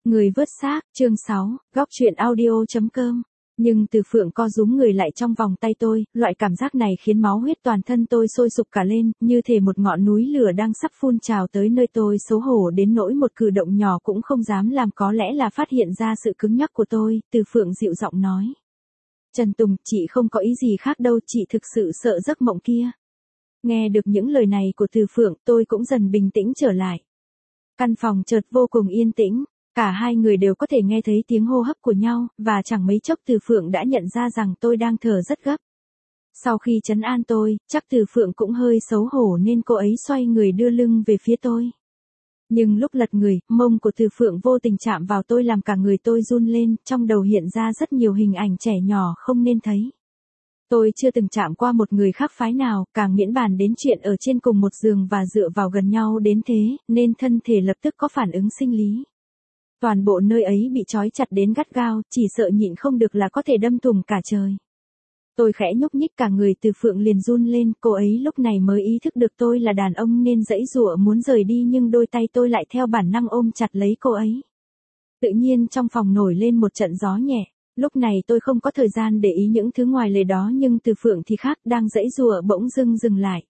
Người vớt xác, chương 6, góc truyện audio.com. Nhưng Từ Phượng co rúm người lại trong vòng tay tôi, loại cảm giác này khiến máu huyết toàn thân tôi sôi sục cả lên, như thể một ngọn núi lửa đang sắp phun trào tới nơi tôi, xấu hổ đến nỗi một cử động nhỏ cũng không dám làm, có lẽ là phát hiện ra sự cứng nhắc của tôi. Từ Phượng dịu giọng nói: Trần Tùng, chị không có ý gì khác đâu, chị thực sự sợ giấc mộng kia. Nghe được những lời này của Từ Phượng, tôi cũng dần bình tĩnh trở lại. Căn phòng chợt vô cùng yên tĩnh. Cả hai người đều có thể nghe thấy tiếng hô hấp của nhau, và chẳng mấy chốc Từ Phượng đã nhận ra rằng tôi đang thở rất gấp. Sau khi trấn an tôi, chắc Từ Phượng cũng hơi xấu hổ nên cô ấy xoay người đưa lưng về phía tôi. Nhưng lúc lật người, mông của Từ Phượng vô tình chạm vào tôi làm cả người tôi run lên, trong đầu hiện ra rất nhiều hình ảnh trẻ nhỏ không nên thấy. Tôi chưa từng chạm qua một người khác phái nào, càng miễn bàn đến chuyện ở trên cùng một giường và dựa vào gần nhau đến thế, nên thân thể lập tức có phản ứng sinh lý. Toàn bộ nơi ấy bị trói chặt đến gắt gao, chỉ sợ nhịn không được là có thể đâm thủng cả trời. Tôi khẽ nhúc nhích cả người, Từ Phượng liền run lên, cô ấy lúc này mới ý thức được tôi là đàn ông nên giãy giụa muốn rời đi, nhưng đôi tay tôi lại theo bản năng ôm chặt lấy cô ấy. Tự nhiên trong phòng nổi lên một trận gió nhẹ. Lúc này tôi không có thời gian để ý những thứ ngoài lề đó, nhưng Từ Phượng thì khác, đang giãy giụa bỗng dưng dừng lại.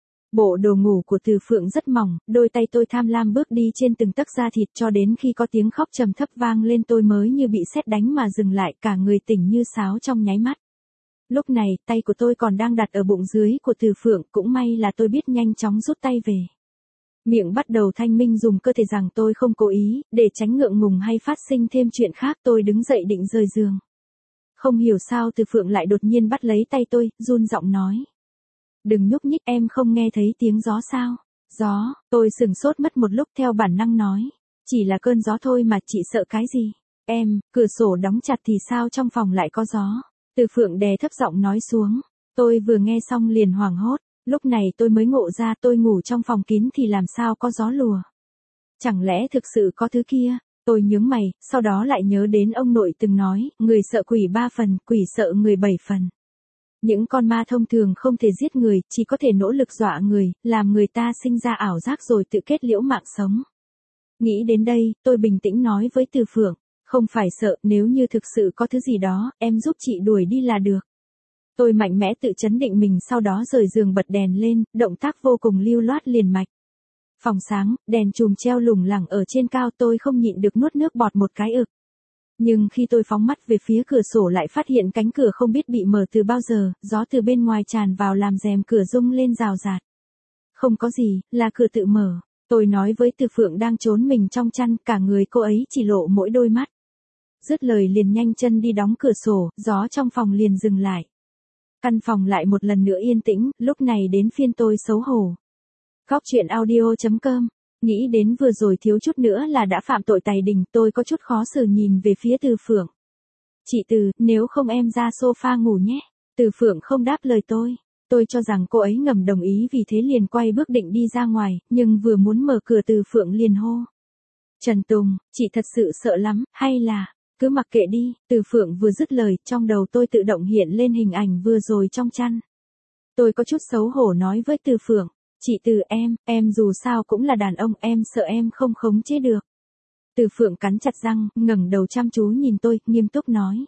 Bộ đồ ngủ của Từ Phượng rất mỏng, đôi tay tôi tham lam bước đi trên từng tấc da thịt cho đến khi có tiếng khóc trầm thấp vang lên tôi mới như bị sét đánh mà dừng lại, cả người tỉnh như sáo trong nháy mắt. Lúc này, tay của tôi còn đang đặt ở bụng dưới của Từ Phượng, cũng may là tôi biết nhanh chóng rút tay về. Miệng bắt đầu thanh minh dùng cơ thể rằng tôi không cố ý, để tránh ngượng ngùng hay phát sinh thêm chuyện khác. Tôi đứng dậy định rời giường. Không hiểu sao Từ Phượng lại đột nhiên bắt lấy tay tôi, run giọng nói: Đừng nhúc nhích, em không nghe thấy tiếng gió sao? Gió, tôi sửng sốt mất một lúc, theo bản năng nói: Chỉ là cơn gió thôi mà, chị sợ cái gì? Em, cửa sổ đóng chặt thì sao trong phòng lại có gió? Từ Phượng đè thấp giọng nói xuống. Tôi vừa nghe xong liền hoảng hốt. Lúc này tôi mới ngộ ra tôi ngủ trong phòng kín thì làm sao có gió lùa. Chẳng lẽ thực sự có thứ kia? Tôi nhướng mày, sau đó lại nhớ đến ông nội từng nói, người sợ quỷ 3 phần, quỷ sợ người 7 phần. Những con ma thông thường không thể giết người, chỉ có thể nỗ lực dọa người, làm người ta sinh ra ảo giác rồi tự kết liễu mạng sống. Nghĩ đến đây, tôi bình tĩnh nói với Từ Phượng: Không phải sợ, nếu như thực sự có thứ gì đó, em giúp chị đuổi đi là được. Tôi mạnh mẽ tự trấn định mình, sau đó rời giường bật đèn lên, động tác vô cùng lưu loát liền mạch. Phòng sáng, đèn chùm treo lủng lẳng ở trên cao, tôi không nhịn được nuốt nước bọt một cái ực. Nhưng khi tôi phóng mắt về phía cửa sổ lại phát hiện cánh cửa không biết bị mở từ bao giờ, gió từ bên ngoài tràn vào làm rèm cửa rung lên rào rạt. Không có gì, là cửa tự mở. Tôi nói với Từ Phượng đang trốn mình trong chăn, cả người cô ấy chỉ lộ mỗi đôi mắt. Dứt lời liền nhanh chân đi đóng cửa sổ, gió trong phòng liền dừng lại. Căn phòng lại một lần nữa yên tĩnh, lúc này đến phiên tôi xấu hổ. Góc truyện audio.com. Nghĩ đến vừa rồi thiếu chút nữa là đã phạm tội tày đình, tôi có chút khó xử nhìn về phía Từ Phượng. Chị Từ, nếu không em ra sofa ngủ nhé. Từ Phượng không đáp lời tôi. Tôi cho rằng cô ấy ngầm đồng ý, vì thế liền quay bước định đi ra ngoài, nhưng vừa muốn mở cửa Từ Phượng liền hô: Trần Tùng, chị thật sự sợ lắm, hay là... Cứ mặc kệ đi. Từ Phượng vừa dứt lời, trong đầu tôi tự động hiện lên hình ảnh vừa rồi trong chăn. Tôi có chút xấu hổ nói với Từ Phượng: Chị Từ, em dù sao cũng là đàn ông, em sợ em không khống chế được. Từ Phượng cắn chặt răng, ngẩng đầu chăm chú nhìn tôi, nghiêm túc nói: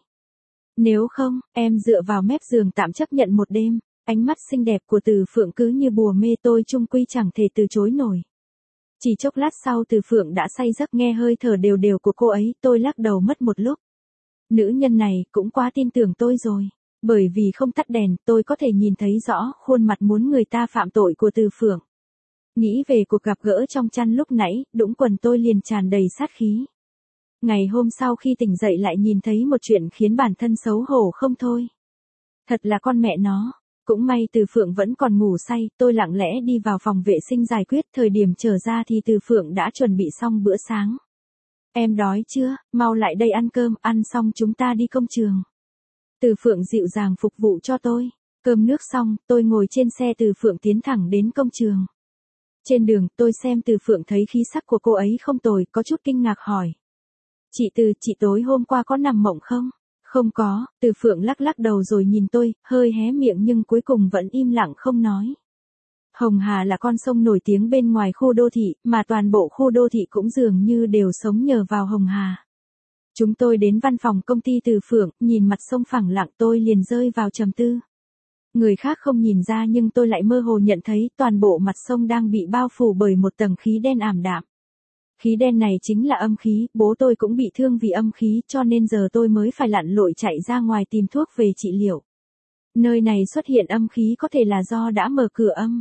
Nếu không, em dựa vào mép giường tạm chấp nhận một đêm. Ánh mắt xinh đẹp của Từ Phượng cứ như bùa mê tôi, chung quy chẳng thể từ chối nổi. Chỉ chốc lát sau Từ Phượng đã say giấc, nghe hơi thở đều đều của cô ấy, tôi lắc đầu mất một lúc. Nữ nhân này cũng quá tin tưởng tôi rồi. Bởi vì không tắt đèn, tôi có thể nhìn thấy rõ khuôn mặt muốn người ta phạm tội của Từ Phượng. Nghĩ về cuộc gặp gỡ trong chăn lúc nãy, đũng quần tôi liền tràn đầy sát khí. Ngày hôm sau khi tỉnh dậy lại nhìn thấy một chuyện khiến bản thân xấu hổ không thôi. Thật là con mẹ nó. Cũng may Từ Phượng vẫn còn ngủ say, tôi lặng lẽ đi vào phòng vệ sinh giải quyết, thời điểm trở ra thì Từ Phượng đã chuẩn bị xong bữa sáng. Em đói chưa, mau lại đây ăn cơm, ăn xong chúng ta đi công trường. Từ Phượng dịu dàng phục vụ cho tôi. Cơm nước xong, tôi ngồi trên xe Từ Phượng tiến thẳng đến công trường. Trên đường, tôi xem Từ Phượng thấy khí sắc của cô ấy không tồi, có chút kinh ngạc hỏi: Chị Từ, chị tối hôm qua có nằm mộng không? Không có. Từ Phượng lắc lắc đầu rồi nhìn tôi, hơi hé miệng nhưng cuối cùng vẫn im lặng không nói. Hồng Hà là con sông nổi tiếng bên ngoài khu đô thị, mà toàn bộ khu đô thị cũng dường như đều sống nhờ vào Hồng Hà. Chúng tôi đến văn phòng công ty Từ Phượng, nhìn mặt sông phẳng lặng tôi liền rơi vào trầm tư. Người khác không nhìn ra nhưng tôi lại mơ hồ nhận thấy toàn bộ mặt sông đang bị bao phủ bởi một tầng khí đen ảm đạm. Khí đen này chính là âm khí, bố tôi cũng bị thương vì âm khí cho nên giờ tôi mới phải lặn lội chạy ra ngoài tìm thuốc về trị liệu. Nơi này xuất hiện âm khí có thể là do đã mở cửa âm.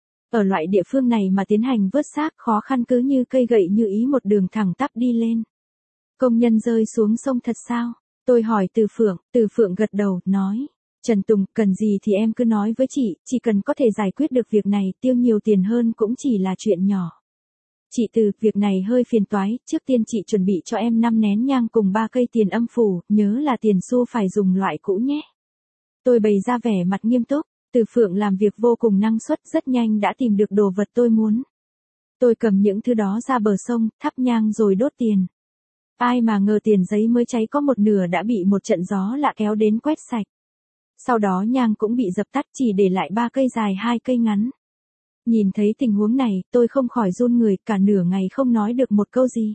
Ở loại địa phương này mà tiến hành vớt xác khó khăn cứ như cây gậy như ý một đường thẳng tắp đi lên. Công nhân rơi xuống sông thật sao? Tôi hỏi Từ Phượng gật đầu, nói. Trần Tùng, cần gì thì em cứ nói với chị, chỉ cần có thể giải quyết được việc này, tiêu nhiều tiền hơn cũng chỉ là chuyện nhỏ. Chị Từ, việc này hơi phiền toái, trước tiên chị chuẩn bị cho em 5 nén nhang cùng 3 cây tiền âm phủ, nhớ là tiền xu phải dùng loại cũ nhé. Tôi bày ra vẻ mặt nghiêm túc, Từ Phượng làm việc vô cùng năng suất, rất nhanh đã tìm được đồ vật tôi muốn. Tôi cầm những thứ đó ra bờ sông, thắp nhang rồi đốt tiền. Ai mà ngờ tiền giấy mới cháy có một nửa đã bị một trận gió lạ kéo đến quét sạch. Sau đó nhang cũng bị dập tắt chỉ để lại 3 cây dài 2 cây ngắn. Nhìn thấy tình huống này, tôi không khỏi run người, cả nửa ngày không nói được một câu gì.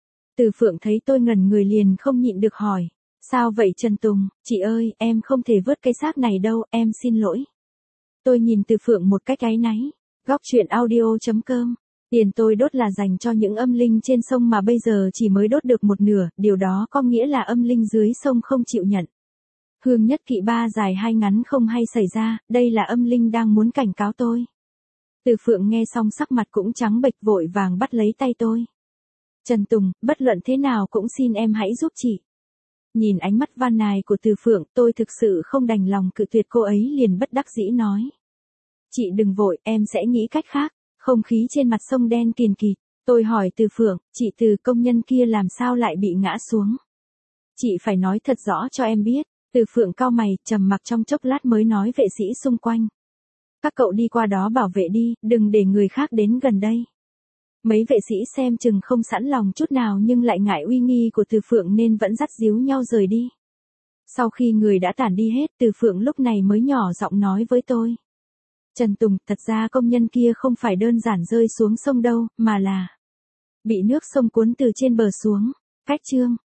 Từ Phượng thấy tôi ngẩn người liền không nhịn được hỏi. Sao vậy Trần Tùng, chị ơi, em không thể vớt cái xác này đâu, em xin lỗi. Tôi nhìn Từ Phượng một cách áy náy. Góc truyện audio.com. Tiền tôi đốt là dành cho những âm linh trên sông mà bây giờ chỉ mới đốt được một nửa, điều đó có nghĩa là âm linh dưới sông không chịu nhận. Hương nhất kỵ 3 dài 2 ngắn không hay xảy ra, đây là âm linh đang muốn cảnh cáo tôi. Từ Phượng nghe xong sắc mặt cũng trắng bệch vội vàng bắt lấy tay tôi. Trần Tùng, bất luận thế nào cũng xin em hãy giúp chị. Nhìn ánh mắt van nài của Từ Phượng, tôi thực sự không đành lòng cự tuyệt cô ấy liền bất đắc dĩ nói. Chị đừng vội, em sẽ nghĩ cách khác. Không khí trên mặt sông đen kìn kịt. Tôi hỏi Từ Phượng, chị Từ, công nhân kia làm sao lại bị ngã xuống? Chị phải nói thật rõ cho em biết. Từ Phượng cau mày, trầm mặc trong chốc lát mới nói vệ sĩ xung quanh. Các cậu đi qua đó bảo vệ đi, đừng để người khác đến gần đây. Mấy vệ sĩ xem chừng không sẵn lòng chút nào nhưng lại ngại uy nghi của Từ Phượng nên vẫn dắt díu nhau rời đi. Sau khi người đã tản đi hết, Từ Phượng lúc này mới nhỏ giọng nói với tôi. Trần Tùng, thật ra công nhân kia không phải đơn giản rơi xuống sông đâu, mà là bị nước sông cuốn từ trên bờ xuống. Cách chương